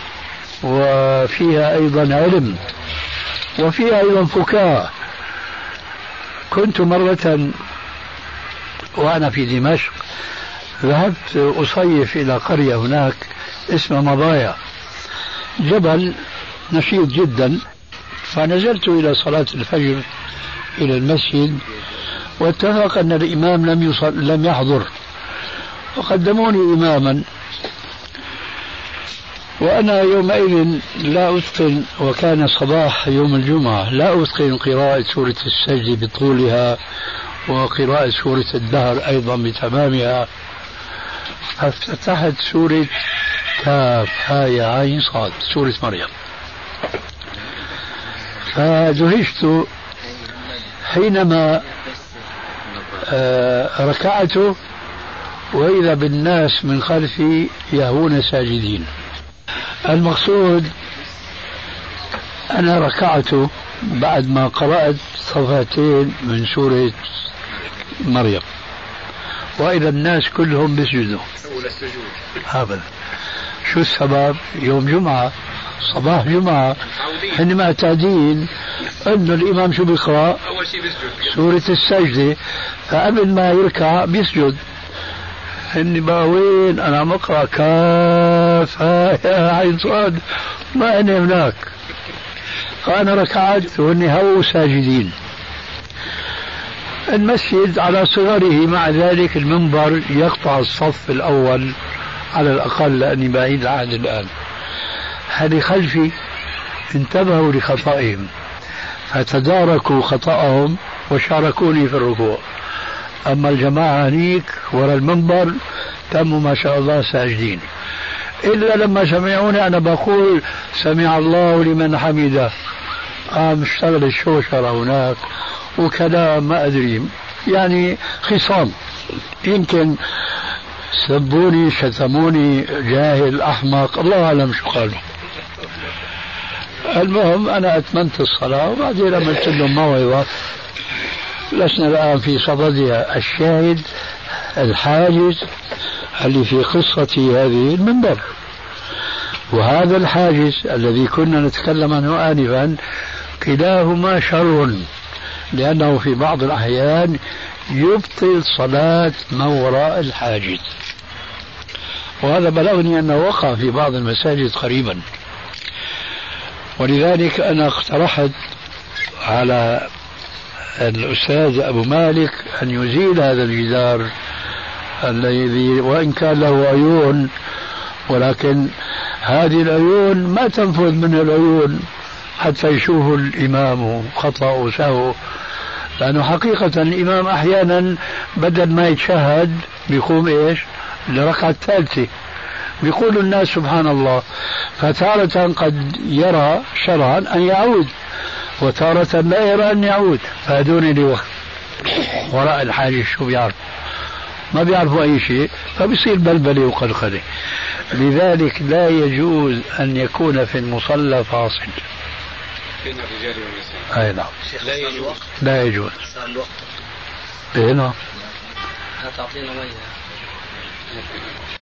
وفيها أيضا علم وفيها أيضا فكاهة. كنت مرة وأنا في دمشق ذهبت أصيف إلى قرية هناك اسمها مضايا، جبل نشيط جدا، فنزلت إلى صلاة الفجر إلى المسجد، واتفق أن الإمام لم يحضر، وقدموني إماما، وأنا يومئذ لا أتقن، وكان صباح يوم الجمعة، لا أتقن قراءة سورة السجد بطولها وقراءة سورة الدهر أيضا بتمامها، فافتتحت سورة كاف هاء عين صاد، سورة مريم، فدهشت حينما ركعت وإذا بالناس من خلفي يهون ساجدين. المقصود أنا ركعت بعد ما قرأت صفحتين من سورة مريم، وإذا الناس كلهم بيسجدوا هذا. شو السبب؟ يوم جمعة، صباح جمعة، حين معتادين أن الإمام شو بيقرأ؟ أول شيء بيسجد سورة السجدة، فقبل ما يركع بيسجد. إني بقى وين أنا مقرأ كاف هاء عين صاد، ما أنا هناك، فأنا ركعت وإني هو ساجدين. المسجد على صغره، مع ذلك المنبر يقطع الصف الأول على الأقل لأني بعيد العهد الآن. هذه خلفي انتبهوا لخطئهم فتداركوا خطأهم وشاركوني في الركوع، أما الجماعة هنيك وراء المنبر تموا ما شاء الله ساجدين، إلا لما سمعوني أنا بقول سمع الله لمن حمده، اشتغل الشوشرة هناك وكلام ما أدري، يعني خصام، يمكن سبوني شتموني جاهل أحمق، الله أعلم شو قالوا. المهم أنا أتممت الصلاة وبعدين عملت لهم موعظة لسنا الآن في صددها. الشاهد الحاجز اللي في قصتي هذه المنبر، وهذا الحاجز الذي كنا نتكلم عنه آنفا كلاهما شر، لأنه في بعض الأحيان يبطل صلاة من وراء الحاجز، وهذا بلغني أنه وقع في بعض المساجد قريبا. ولذلك أنا اقترحت على الأستاذ أبو مالك أن يزيل هذا الجدار الذي وإن كان له عيون، ولكن هذه العيون ما تنفذ من العيون حتى يشوف الإمام خطأ وسهو، لأنه حقيقة الإمام أحيانا بدل ما يتشهد بيقوم إيش لركعة الثالثة، بيقول الناس سبحان الله، فتارة قد يرى شرعا أن يعود وتارة لا يرى أن يعود، فهدون اللي وراء الحاجة شو بيعرفوا؟ ما بيعرفوا أي شيء، فبصير بلبلة وقلقلة. لذلك لا يجوز أن يكون في المصلى فاصل بين الرجال والنساء. أي نعم، لا يجوز، لا يجوز. صار الوقت. إيه نعم. هتعطينا مية.